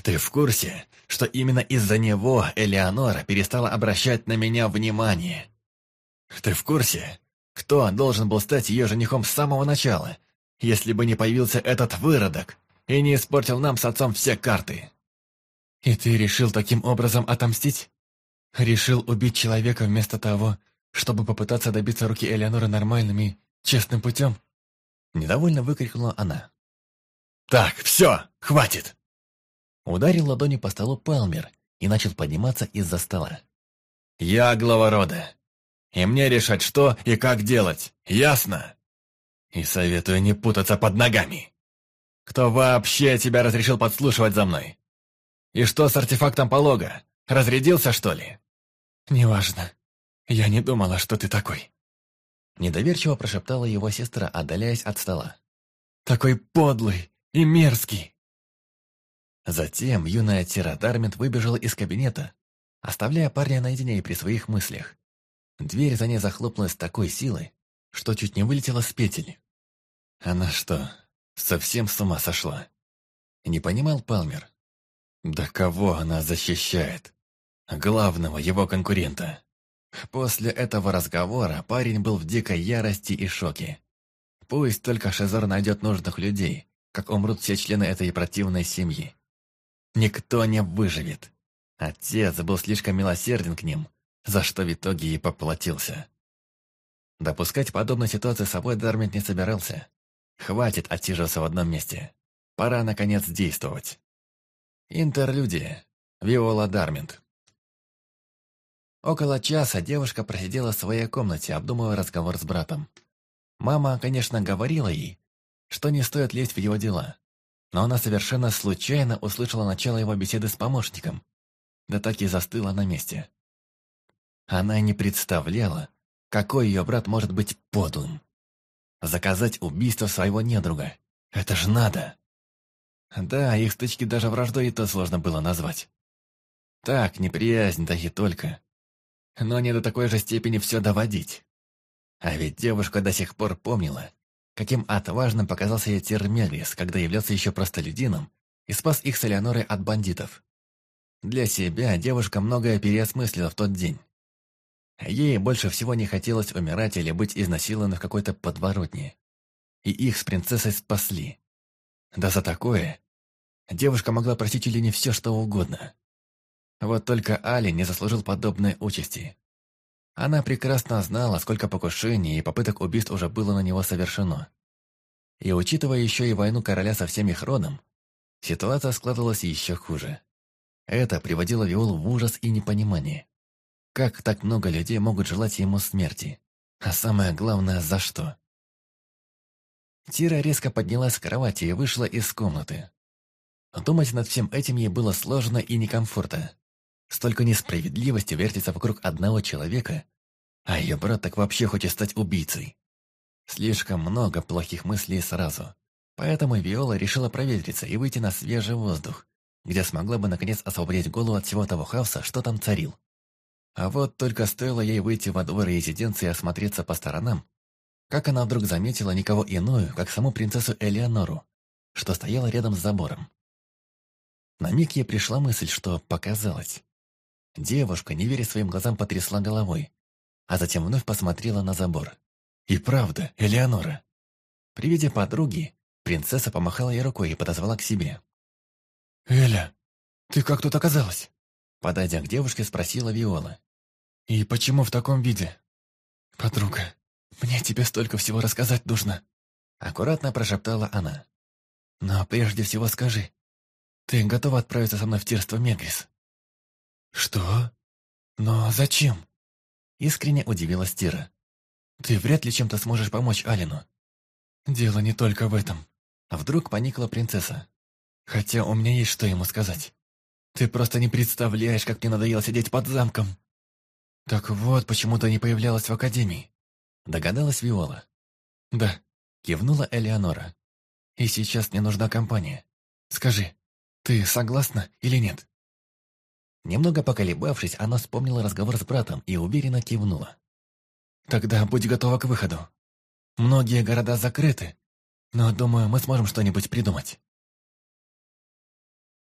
Ты в курсе, что именно из-за него Элеонора перестала обращать на меня внимание? Ты в курсе, кто должен был стать ее женихом с самого начала, если бы не появился этот выродок и не испортил нам с отцом все карты? И ты решил таким образом отомстить? Решил убить человека вместо того, чтобы попытаться добиться руки Элеоноры нормальным и честным путем? Недовольно выкрикнула она. «Так, все, хватит!» Ударил ладонью по столу Палмер и начал подниматься из-за стола. «Я глава рода, и мне решать, что и как делать, ясно? И советую не путаться под ногами. Кто вообще тебя разрешил подслушивать за мной? И что с артефактом полога? Разрядился, что ли?» «Неважно. Я не думала, что ты такой». Недоверчиво прошептала его сестра, отдаляясь от стола. «Такой подлый и мерзкий!» Затем юная Тира Дармент выбежала из кабинета, оставляя парня наедине и при своих мыслях. Дверь за ней захлопнулась с такой силой, что чуть не вылетела с петель. Она что, совсем с ума сошла? Не понимал Палмер. Да кого она защищает? Главного его конкурента. После этого разговора парень был в дикой ярости и шоке. Пусть только Шезор найдет нужных людей, как умрут все члены этой противной семьи. Никто не выживет. Отец был слишком милосерден к ним, за что в итоге и поплатился. Допускать подобную ситуацию с собой Дармент не собирался. Хватит отсиживаться в одном месте. Пора, наконец, действовать. Интерлюдия. Виола Дармент. Около часа девушка просидела в своей комнате, обдумывая разговор с братом. Мама, конечно, говорила ей, что не стоит лезть в его дела, но она совершенно случайно услышала начало его беседы с помощником, да так и застыла на месте. Она не представляла, какой ее брат может быть подлым. Заказать убийство своего недруга – это ж надо. Да, их стычки даже враждой и то сложно было назвать. Так, неприязнь, да и только. Но не до такой же степени все доводить. А ведь девушка до сих пор помнила, каким отважным показался ей Термелис, когда являлся еще простолюдином и спас их с Элеонорой от бандитов. Для себя девушка многое переосмыслила в тот день. Ей больше всего не хотелось умирать или быть изнасилованной в какой-то подворотне. И их с принцессой спасли. Да за такое девушка могла простить или не все, что угодно. Вот только Али не заслужил подобной участи. Она прекрасно знала, сколько покушений и попыток убийств уже было на него совершено. И учитывая еще и войну короля со всем их родом, ситуация складывалась еще хуже. Это приводило Виолу в ужас и непонимание. Как так много людей могут желать ему смерти? А самое главное, за что? Тира резко поднялась с кровати и вышла из комнаты. Думать над всем этим ей было сложно и некомфортно. Столько несправедливости вертится вокруг одного человека, а ее брат так вообще хочет стать убийцей. Слишком много плохих мыслей сразу. Поэтому Виола решила проветриться и выйти на свежий воздух, где смогла бы наконец освободить голову от всего того хаоса, что там царил. А вот только стоило ей выйти во двор резиденции и осмотреться по сторонам, как она вдруг заметила никого иную, как саму принцессу Элеонору, что стояла рядом с забором. На миг ей пришла мысль, что показалось. Девушка, не веря своим глазам, потрясла головой, а затем вновь посмотрела на забор. И правда, Элеонора. При виде подруги, принцесса помахала ей рукой и подозвала к себе. «Эля, ты как тут оказалась?» Подойдя к девушке, спросила Виола. «И почему в таком виде?» «Подруга, мне тебе столько всего рассказать нужно», аккуратно прошептала она. «Но прежде всего скажи, ты готова отправиться со мной в Тирство Мегрис?» «Что? Но зачем?» Искренне удивилась Тира. «Ты вряд ли чем-то сможешь помочь Алину». «Дело не только в этом». Вдруг поникла принцесса. «Хотя у меня есть что ему сказать. Ты просто не представляешь, как мне надоело сидеть под замком». «Так вот, почему ты не появлялась в академии», догадалась Виола. «Да», кивнула Элеонора. «И сейчас мне нужна компания. Скажи, ты согласна или нет?» Немного поколебавшись, она вспомнила разговор с братом и уверенно кивнула. «Тогда будь готова к выходу. Многие города закрыты, но, думаю, мы сможем что-нибудь придумать».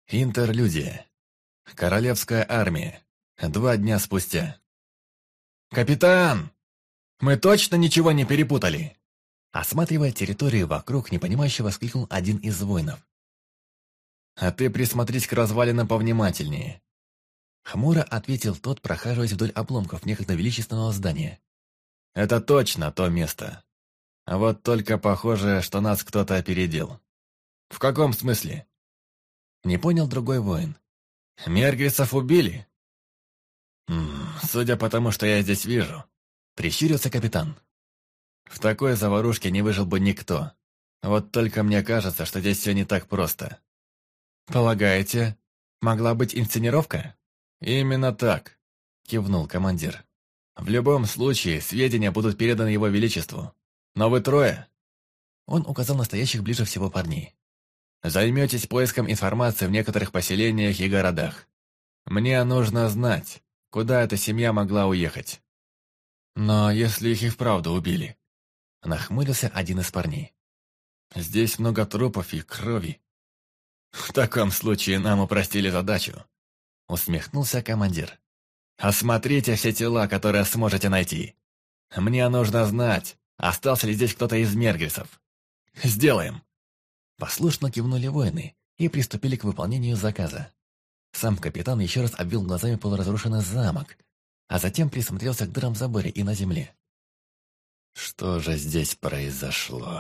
Интерлюдия. Королевская армия. 2 дня спустя. «Капитан! Мы точно ничего не перепутали?» Осматривая территорию вокруг, непонимающе воскликнул один из воинов. «А ты присмотрись к развалинам повнимательнее». Хмуро ответил тот, прохаживаясь вдоль обломков некогда величественного здания. «Это точно то место. А вот только похоже, что нас кто-то опередил». «В каком смысле?» Не понял другой воин. «Мергрисов убили?» «Судя по тому, что я здесь вижу», — прищурился капитан. «В такой заварушке не выжил бы никто. Вот только мне кажется, что здесь все не так просто». «Полагаете, могла быть инсценировка?» «Именно так», — кивнул командир. «В любом случае, сведения будут переданы его величеству. Но вы трое...» Он указал на стоящих ближе всего парней. «Займетесь поиском информации в некоторых поселениях и городах. Мне нужно знать, куда эта семья могла уехать». «Но если их и вправду убили?» Нахмурился один из парней. «Здесь много трупов и крови». «В таком случае нам упростили задачу», — усмехнулся командир. «Осмотрите все тела, которые сможете найти. Мне нужно знать, остался ли здесь кто-то из Мергрисов. Сделаем». Послушно кивнули воины и приступили к выполнению заказа. Сам капитан еще раз обвел глазами полуразрушенный замок, а затем присмотрелся к дырам в заборе и на земле. «Что же здесь произошло?»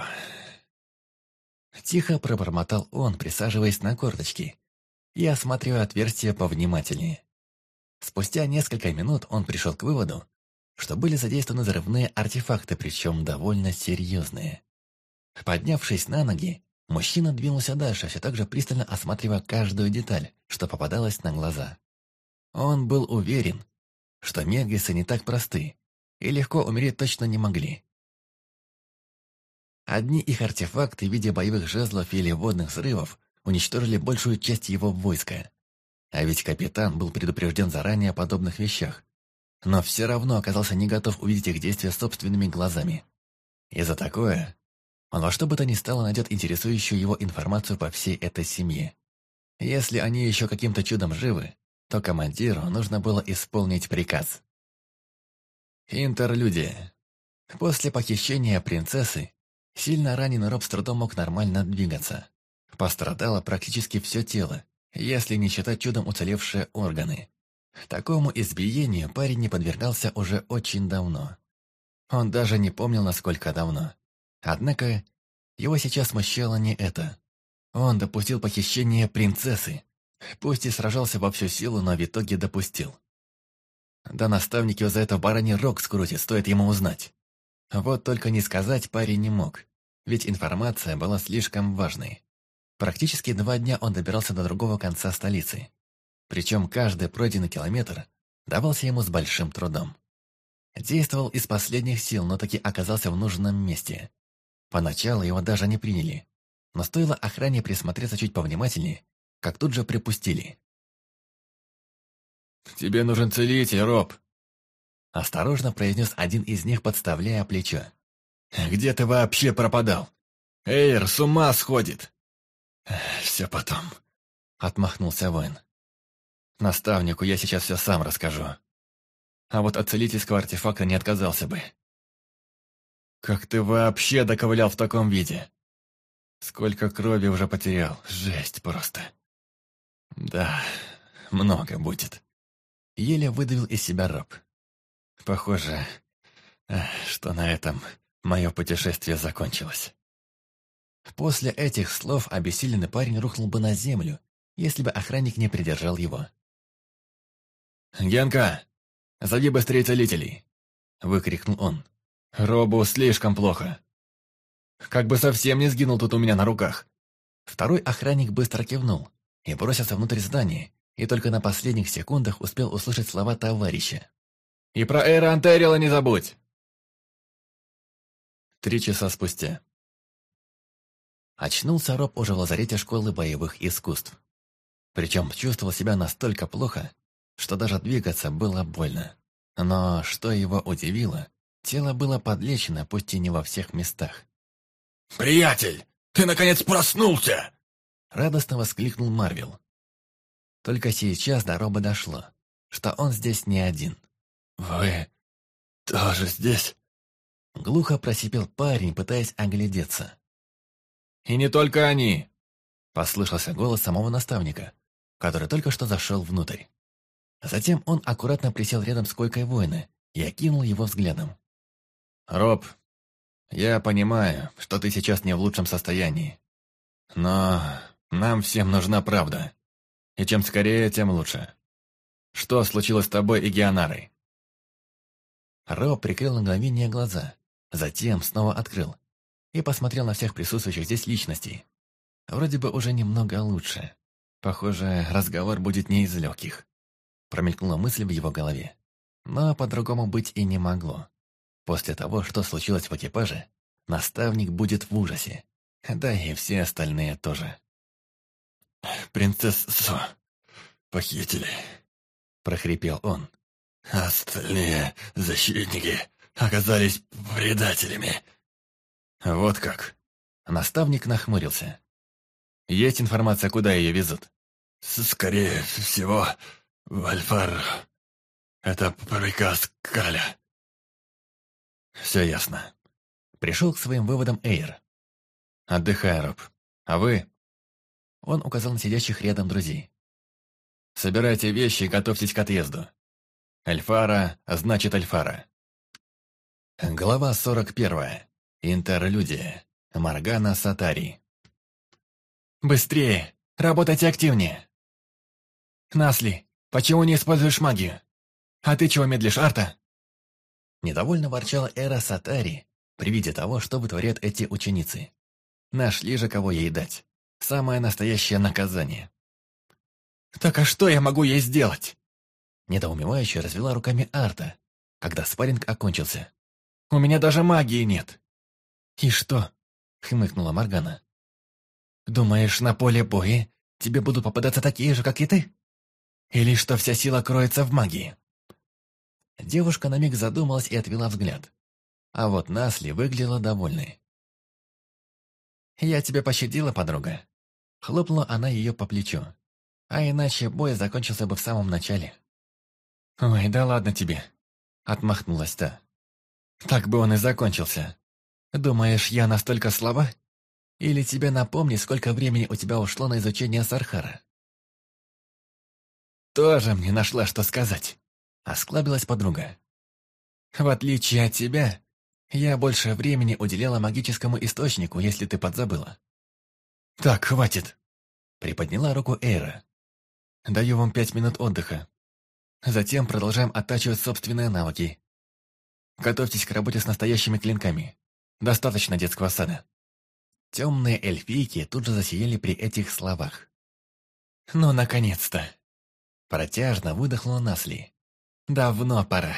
Тихо пробормотал он, присаживаясь на корточки и осматривая отверстие повнимательнее. Спустя несколько минут он пришел к выводу, что были задействованы взрывные артефакты, причем довольно серьезные. Поднявшись на ноги, мужчина двинулся дальше, все так же пристально осматривая каждую деталь, что попадалось на глаза. Он был уверен, что мергисы не так просты и легко умереть точно не могли. Одни их артефакты в виде боевых жезлов или водных взрывов уничтожили большую часть его войска. А ведь капитан был предупрежден заранее о подобных вещах, но все равно оказался не готов увидеть их действия собственными глазами. И за такое он во что бы то ни стало найдет интересующую его информацию по всей этой семье. Если они еще каким-то чудом живы, то командиру нужно было исполнить приказ. Интерлюдия. После похищения принцессы сильно раненый роб с трудом мог нормально двигаться. Пострадало практически все тело, если не считать чудом уцелевшие органы. Такому избиению парень не подвергался уже очень давно. Он даже не помнил, насколько давно. Однако его сейчас смущало не это. Он допустил похищение принцессы. Пусть и сражался во всю силу, но в итоге допустил. Да наставник его за это бараний рог скрутит, стоит ему узнать. Вот только не сказать парень не мог, ведь информация была слишком важной. Практически 2 дня он добирался до другого конца столицы. Причем каждый пройденный километр давался ему с большим трудом. Действовал из последних сил, но таки оказался в нужном месте. Поначалу его даже не приняли, но стоило охране присмотреться чуть повнимательнее, как тут же припустили. «Тебе нужен целитель, Роб!» Осторожно произнес один из них, подставляя плечо. «Где ты вообще пропадал? Эйр с ума сходит!» «Все потом», — отмахнулся воин. «Наставнику я сейчас все сам расскажу. А вот от целительского артефакта не отказался бы». «Как ты вообще доковылял в таком виде? Сколько крови уже потерял, жесть просто». «Да, много будет», — еле выдавил из себя Роб. «Похоже, что на этом мое путешествие закончилось». После этих слов обессиленный парень рухнул бы на землю, если бы охранник не придержал его. «Генка, зови быстрее целителей!» — выкрикнул он. «Робу слишком плохо. Как бы совсем не сгинул тут у меня на руках». Второй охранник быстро кивнул и бросился внутрь здания, и только на последних секундах успел услышать слова товарища. «И про Эйра Антерила не забудь!» 3 часа спустя. Очнулся Роб уже в лазарете школы боевых искусств. Причем чувствовал себя настолько плохо, что даже двигаться было больно. Но, что его удивило, тело было подлечено, пусть и не во всех местах. «Приятель, ты наконец проснулся!» Радостно воскликнул Марвел. Только сейчас до Роба дошло, что он здесь не один. «Вы тоже здесь?» Глухо просипел парень, пытаясь оглядеться. «И не только они!» Послышался голос самого наставника, который только что зашел внутрь. Затем он аккуратно присел рядом с койкой воина и окинул его взглядом. «Роб, я понимаю, что ты сейчас не в лучшем состоянии. Но нам всем нужна правда. И чем скорее, тем лучше. Что случилось с тобой и Геонарой?» Роб прикрыл на мгновение глаза, затем снова открыл и посмотрел на всех присутствующих здесь личностей. Вроде бы уже немного лучше. Похоже, разговор будет не из легких. Промелькнула мысль в его голове. Но по-другому быть и не могло. После того, что случилось в экипаже, наставник будет в ужасе. Да и все остальные тоже. «Принцессу похитили», — прохрипел он. «Остальные защитники оказались предателями». «Вот как?» Наставник нахмурился. «Есть информация, куда ее везут?» «Скорее всего, в Альфар. Это приказ Каля». «Все ясно». Пришел к своим выводам Эйр. «Отдыхай, Роб. А вы?» Он указал на сидящих рядом друзей. «Собирайте вещи и готовьтесь к отъезду. Альфара значит Альфара». Глава 41. Интерлюдия. Моргана Сатари. «Быстрее! Работайте активнее!» «Насли, почему не используешь магию? А ты чего медлишь, Арта?» Недовольно ворчала Эра Сатари при виде того, что вытворяют эти ученицы. Нашли же, кого ей дать. Самое настоящее наказание. «Так а что я могу ей сделать?» Недоумевающе развела руками Арта, когда спарринг окончился. «У меня даже магии нет!» «И что?» — хмыкнула Моргана. «Думаешь, на поле боя тебе будут попадаться такие же, как и ты? Или что вся сила кроется в магии?» Девушка на миг задумалась и отвела взгляд. А вот Насли выглядела довольной. «Я тебя пощадила, подруга». Хлопнула она ее по плечу. А иначе бой закончился бы в самом начале. «Ой, да ладно тебе», — отмахнулась та. «Так бы он и закончился. Думаешь, я настолько слаба? Или тебе напомни, сколько времени у тебя ушло на изучение Сархара?» «Тоже мне нашла, что сказать», — осклабилась подруга. «В отличие от тебя, я больше времени уделяла магическому источнику, если ты подзабыла». «Так, хватит», — приподняла руку Эйра. «Даю вам 5 минут отдыха. Затем продолжаем оттачивать собственные навыки. Готовьтесь к работе с настоящими клинками. Достаточно детского сада». Темные эльфийки тут же засияли при этих словах. «Ну, наконец-то!» Протяжно выдохнула Насли. «Давно пора».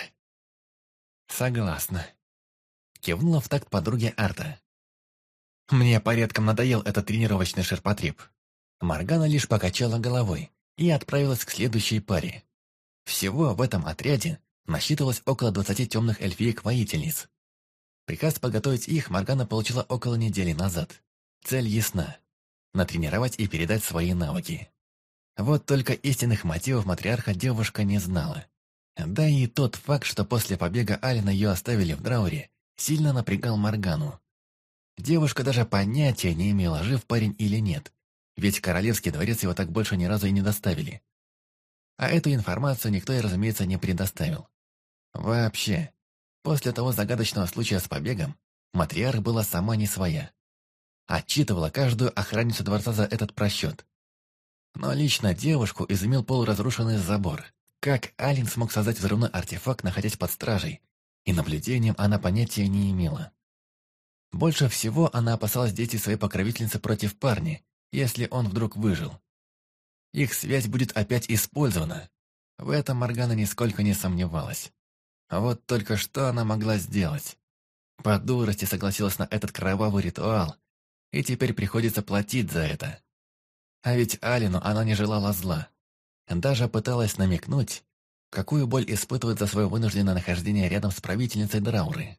«Согласна». Кивнула в такт подруге Арта. «Мне порядком надоел этот тренировочный ширпотреб». Моргана лишь покачала головой и отправилась к следующей паре. Всего в этом отряде насчитывалось около 20 темных эльфиек-воительниц. Приказ подготовить их Моргана получила около недели назад. Цель ясна – натренировать и передать свои навыки. Вот только истинных мотивов матриарха девушка не знала. Да и тот факт, что после побега Алина ее оставили в Драуре, сильно напрягал Моргану. Девушка даже понятия не имела, жив парень или нет, ведь в Королевский дворец его так больше ни разу и не доставили. А эту информацию никто и, разумеется, не предоставил. Вообще, после того загадочного случая с побегом, матриарх была сама не своя. Отчитывала каждую охранницу дворца за этот просчет. Но лично девушку изумил полуразрушенный забор. Как Алин смог создать взрывной артефакт, находясь под стражей, и наблюдением она понятия не имела. Больше всего она опасалась действий своей покровительницы против парня, если он вдруг выжил. Их связь будет опять использована. В этом Моргана нисколько не сомневалась. А вот только что она могла сделать? По дурости согласилась на этот кровавый ритуал, и теперь приходится платить за это. А ведь Алину она не желала зла. Даже пыталась намекнуть, какую боль испытывает за свое вынужденное нахождение рядом с правительницей Драуры.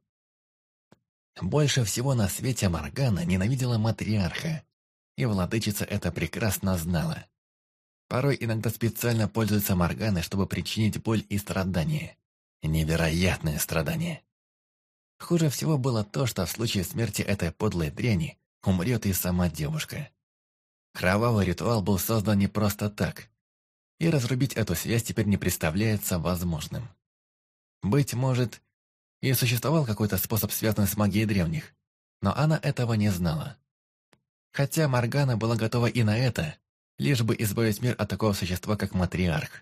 Больше всего на свете Моргана ненавидела матриарха, и владычица это прекрасно знала. Порой иногда специально пользуются Морганой, чтобы причинить боль и страдания. Невероятные страдания. Хуже всего было то, что в случае смерти этой подлой дряни умрет и сама девушка. Кровавый ритуал был создан не просто так, и разрубить эту связь теперь не представляется возможным. Быть может, и существовал какой-то способ, связанный с магией древних, но она этого не знала. Хотя Моргана была готова и на это, лишь бы избавить мир от такого существа, как матриарх.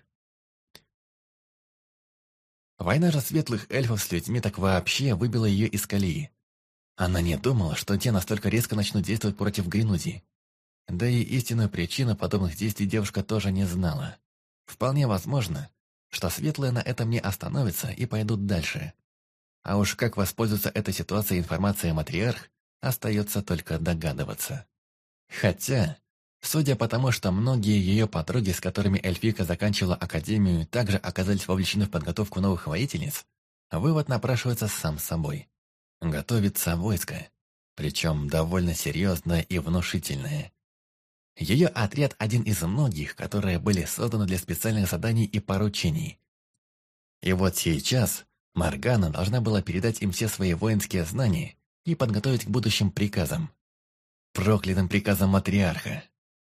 Война же светлых эльфов с людьми так вообще выбила ее из колеи. Она не думала, что те настолько резко начнут действовать против Гринуди. Да и истинную причину подобных действий девушка тоже не знала. Вполне возможно, что светлые на этом не остановятся и пойдут дальше. А уж как воспользоваться этой ситуацией информацией матриарх, остается только догадываться. Хотя, судя по тому, что многие ее подруги, с которыми эльфийка заканчивала академию, также оказались вовлечены в подготовку новых воительниц, вывод напрашивается сам собой. Готовится войско, причем довольно серьезное и внушительное. Ее отряд один из многих, которые были созданы для специальных заданий и поручений. И вот сейчас Моргана должна была передать им все свои воинские знания и подготовить к будущим приказам. Проклятым приказом матриарха.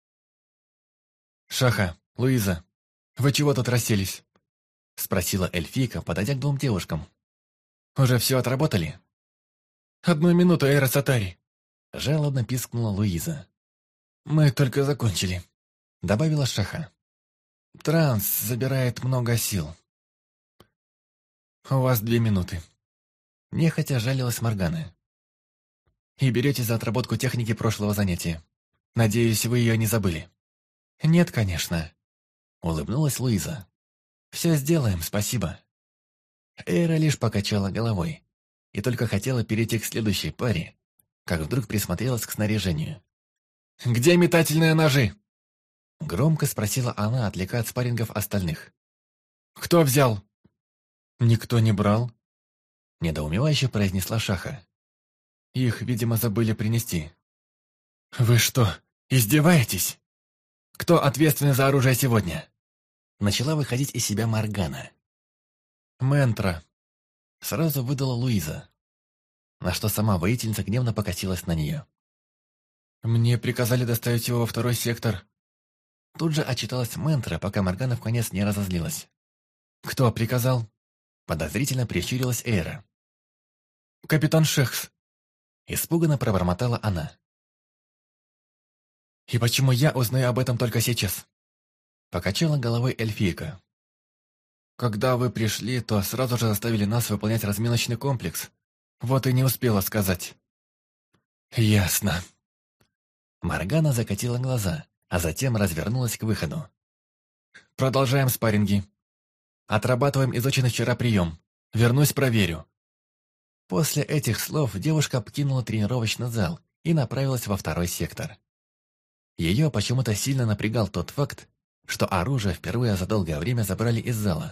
«Шаха, Луиза, вы чего тут расселись?» — спросила эльфийка, подойдя к двум девушкам. «Уже все отработали?» «1 минуту, Эйра Сатари!» — жалобно пискнула Луиза. «Мы только закончили», — добавила Шаха. «Транс забирает много сил». «У вас 2 минуты». Нехотя жалилась Моргана. «И берете за отработку техники прошлого занятия. Надеюсь, вы ее не забыли». «Нет, конечно», — улыбнулась Луиза. «Все сделаем, спасибо». Эйра лишь покачала головой и только хотела перейти к следующей паре, как вдруг присмотрелась к снаряжению. «Где метательные ножи?» Громко спросила она, отвлекая от спаррингов остальных. «Кто взял?» «Никто не брал», — недоумевающе произнесла Шаха. «Их, видимо, забыли принести». «Вы что, издеваетесь? Кто ответственен за оружие сегодня?» Начала выходить из себя Моргана. «Мэнтра», — сразу выдала Луиза, на что сама воительница гневно покосилась на нее. «Мне приказали доставить его во 2-й сектор». Тут же отчиталась Мэнтра, пока Моргана вконец не разозлилась. «Кто приказал?» Подозрительно прищурилась Эйра. «Капитан Шехс», — испуганно пробормотала она. «И почему я узнаю об этом только сейчас?» Покачала головой эльфийка. «Когда вы пришли, то сразу же заставили нас выполнять разминочный комплекс. Вот и не успела сказать». «Ясно». Моргана закатила глаза, а затем развернулась к выходу. «Продолжаем спарринги. Отрабатываем изученный вчера прием. Вернусь, проверю». После этих слов девушка покинула тренировочный зал и направилась во 2-й сектор. Ее почему-то сильно напрягал тот факт, что оружие впервые за долгое время забрали из зала.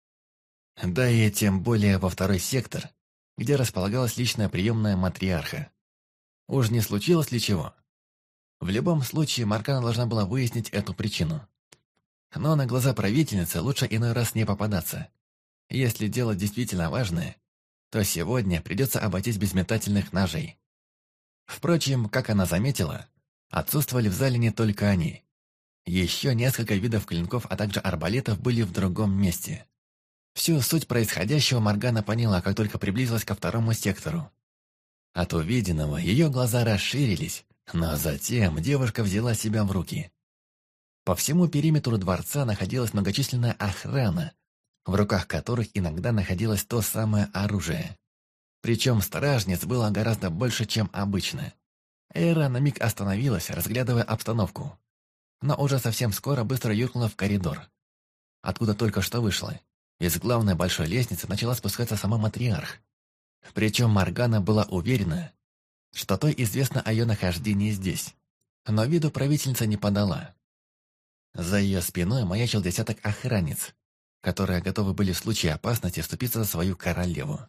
Да и тем более во 2-й сектор, где располагалась личная приемная матриарха. Уж не случилось ли чего? В любом случае, Моргана должна была выяснить эту причину. Но на глаза правительницы лучше иной раз не попадаться. Если дело действительно важное, то сегодня придется обойтись без метательных ножей. Впрочем, как она заметила, отсутствовали в зале не только они. Еще несколько видов клинков, а также арбалетов были в другом месте. Всю суть происходящего Моргана поняла, как только приблизилась ко 2-му сектору. От увиденного ее глаза расширились, но затем девушка взяла себя в руки. По всему периметру дворца находилась многочисленная охрана, в руках которых иногда находилось то самое оружие. Причем стражниц было гораздо больше, чем обычно. Эйра на миг остановилась, разглядывая обстановку, но уже совсем скоро быстро юркнула в коридор, откуда только что вышла. Из главной большой лестницы начала спускаться сама матриарх. Причем Моргана была уверена, что той известно о ее нахождении здесь, но виду правительница не подала. За ее спиной маячил десяток охранниц, которые готовы были в случае опасности вступиться за свою королеву.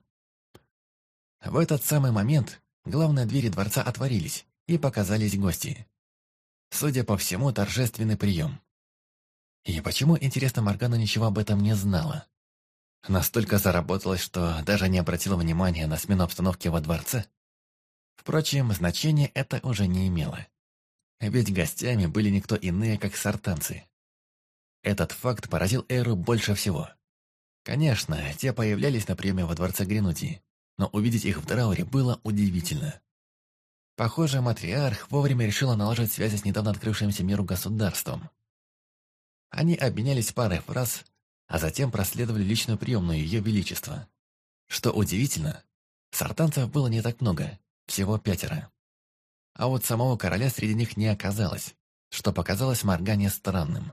В этот самый момент главные двери дворца отворились, и показались гости. Судя по всему, торжественный прием. И почему, интересно, Моргана ничего об этом не знала? Настолько заработалась, что даже не обратила внимания на смену обстановки во дворце? Впрочем, значения это уже не имело. Ведь гостями были никто иные, как сартанцы. Этот факт поразил Эру больше всего. Конечно, те появлялись на приеме во дворце Гренудии, но увидеть их в трауре было удивительно. Похоже, матриарх вовремя решила налаживать связи с недавно открывшимся миру государством. Они обменялись парой фраз, а затем проследовали личную приемную Ее Величества. Что удивительно, сартанцев было не так много, всего 5. А вот самого короля среди них не оказалось, что показалось Моргане странным.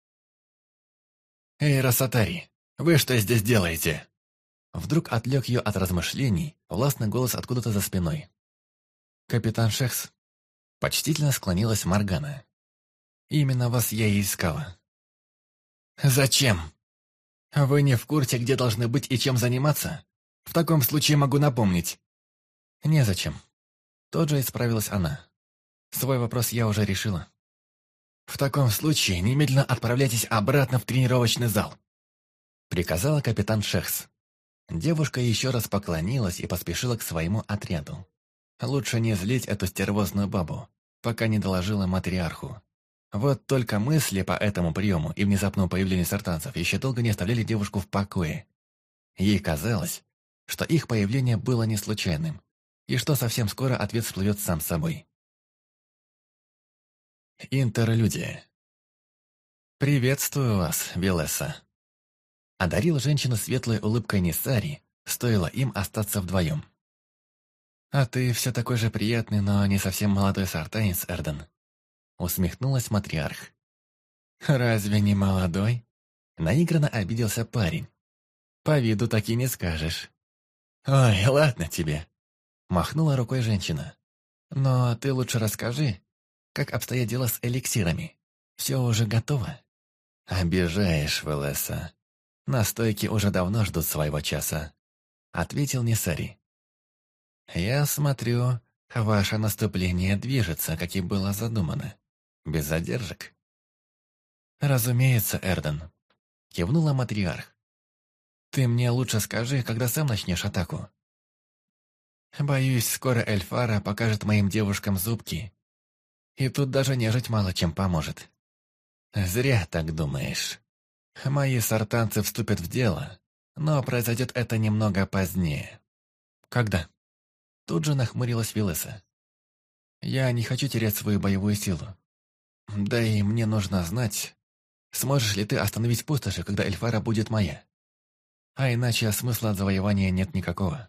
«Эй, Рассатари, вы что здесь делаете?» Вдруг отвлек ее от размышлений властный голос откуда-то за спиной. «Капитан Шехс», — почтительно склонилась Моргана. «Именно вас я и искала». «Зачем? Вы не в курсе, где должны быть и чем заниматься? В таком случае могу напомнить». «Незачем». Тут же исправилась она. «Свой вопрос я уже решила». «В таком случае немедленно отправляйтесь обратно в тренировочный зал», — приказала капитан Шехс. Девушка еще раз поклонилась и поспешила к своему отряду. Лучше не злить эту стервозную бабу, пока не доложила матриарху. Вот только мысли по этому приему и внезапному появлению сартанцев еще долго не оставляли девушку в покое. Ей казалось, что их появление было не случайным, и что совсем скоро ответ всплывет сам собой. Интерлюдия. «Приветствую вас, Велесса», — одарил женщину светлой улыбкой Нисари, стоило им остаться вдвоем. «А ты все такой же приятный, но не совсем молодой сартанец, Эрден», — усмехнулась матриарх. «Разве не молодой?» — наигранно обиделся парень. «По виду так и не скажешь». «Ой, ладно тебе», — махнула рукой женщина. «Но ты лучше расскажи, как обстоят дела с эликсирами. Все уже готово?» «Обижаешь, Велесса. Настойки уже давно ждут своего часа», — ответил Нисари. «Я смотрю, ваше наступление движется, как и было задумано. Без задержек?» «Разумеется, Эрден», — кивнула матриарх. «Ты мне лучше скажи, когда сам начнешь атаку». «Боюсь, скоро Эльфара покажет моим девушкам зубки. И тут даже нежить мало чем поможет». «Зря так думаешь. Мои сартанцы вступят в дело, но произойдет это немного позднее». «Когда?» Тут же нахмурилась Велесса. «Я не хочу терять свою боевую силу. Да и мне нужно знать, сможешь ли ты остановить пустоши, когда Эльфара будет моя. А иначе смысла от завоевания нет никакого».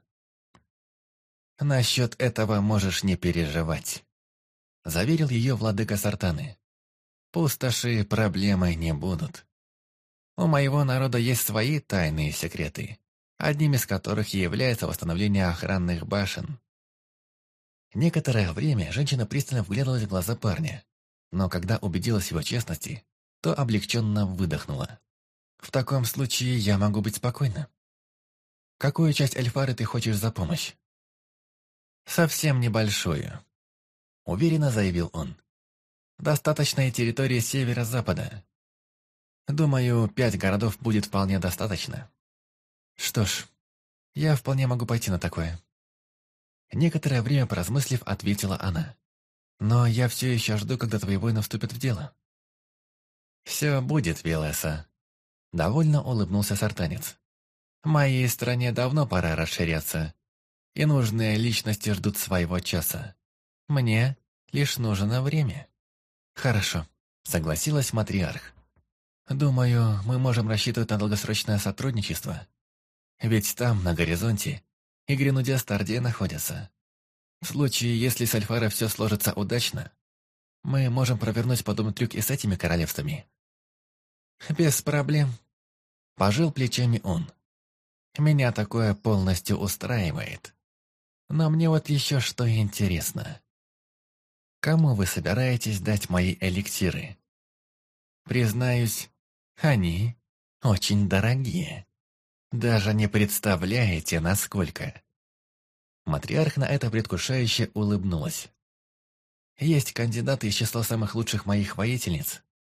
«Насчет этого можешь не переживать», — заверил ее владыка Сартаны. «Пустоши проблемой не будут. У моего народа есть свои тайные секреты, одним из которых и является восстановление охранных башен». Некоторое время женщина пристально вглядывалась в глаза парня, но когда убедилась в его честности, то облегченно выдохнула. «В таком случае я могу быть спокойна. Какую часть Эльфары ты хочешь за помощь?» «Совсем небольшую», — уверенно заявил он. «Достаточной территории северо-запада. Думаю, 5 городов будет вполне достаточно». «Что ж, я вполне могу пойти на такое». Некоторое время поразмыслив, ответила она. «Но я все еще жду, когда твои воины вступят в дело». «Все будет, Велесса», — довольно улыбнулся сартанец. «Моей стране давно пора расширяться, и нужные личности ждут своего часа. Мне лишь нужно время». «Хорошо», — согласилась матриарх. «Думаю, мы можем рассчитывать на долгосрочное сотрудничество. Ведь там, на горизонте, и Гренудия Стардия находятся. В случае, если с Альфара все сложится удачно, мы можем провернуть подобный трюк и с этими королевствами». «Без проблем», — пожал плечами он. «Меня такое полностью устраивает. Но мне вот еще что интересно. Кому вы собираетесь дать мои эликсиры? Признаюсь, они очень дорогие. Даже не представляете, насколько». Матриарх на это предвкушающе улыбнулась. «Есть кандидаты из числа самых лучших моих воительниц.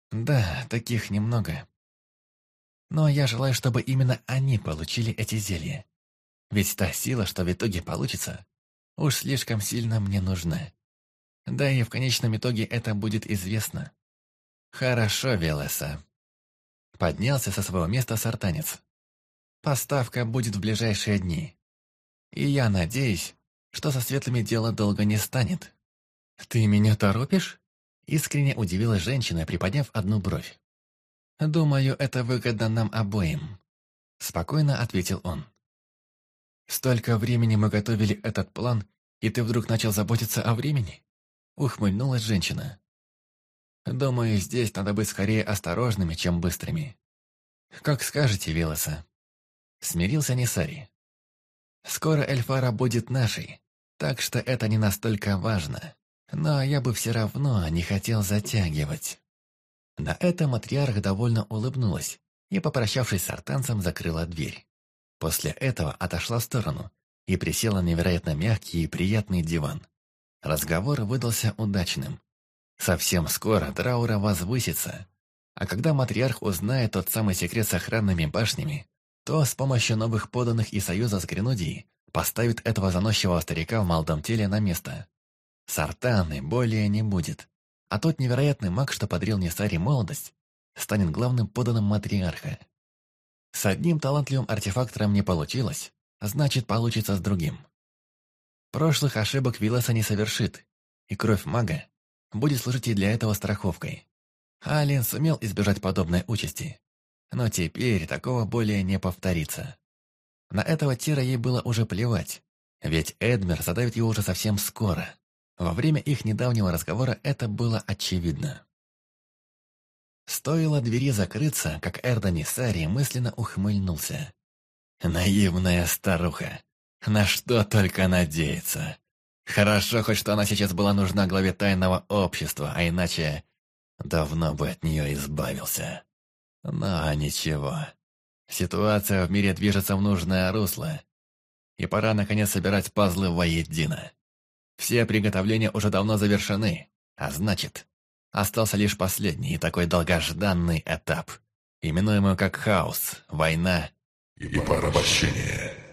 Да, таких немного. Но я желаю, чтобы именно они получили эти зелья. Ведь та сила, что в итоге получится, уж слишком сильно мне нужна. Да и в конечном итоге это будет известно. Хорошо, Велеса. Поднялся со своего места сартанец. Поставка будет в ближайшие дни. И я надеюсь, что со светлыми дело долго не станет. Ты меня торопишь? Искренне удивилась женщина, приподняв одну бровь. «Думаю, это выгодно нам обоим», — спокойно ответил он. «Столько времени мы готовили этот план, и ты вдруг начал заботиться о времени?» — ухмыльнулась женщина. «Думаю, здесь надо быть скорее осторожными, чем быстрыми». «Как скажете, Велеса», — смирился Несари. «Скоро Эльфара будет нашей, так что это не настолько важно, но я бы все равно не хотел затягивать». На это матриарх довольно улыбнулась и, попрощавшись с артанцем, закрыла дверь. После этого отошла в сторону и присела на невероятно мягкий и приятный диван. Разговор выдался удачным. Совсем скоро траура возвысится, а когда матриарх узнает тот самый секрет с охранными башнями, то с помощью новых подданных и союза с Гренудией поставит этого заносчивого старика в молодом теле на место. Сартаны более не будет. А тот невероятный маг, что подарил Несари молодость, станет главным подданным матриарха. С одним талантливым артефактором не получилось, значит, получится с другим. Прошлых ошибок Велеса не совершит, и кровь мага будет служить и для этого страховкой. Ален сумел избежать подобной участи, но теперь такого более не повторится. На этого Тира ей было уже плевать, ведь Эдмер задавит его уже совсем скоро. Во время их недавнего разговора это было очевидно. Стоило двери закрыться, как Эрда Несари мысленно ухмыльнулся. Наивная старуха. На что только надеется. Хорошо хоть, что она сейчас была нужна главе тайного общества, а иначе давно бы от нее избавился. Но ничего. Ситуация в мире движется в нужное русло, и пора наконец собирать пазлы воедино. Все приготовления уже давно завершены, а значит, остался лишь последний и такой долгожданный этап, именуемый как хаос, война и порабощение.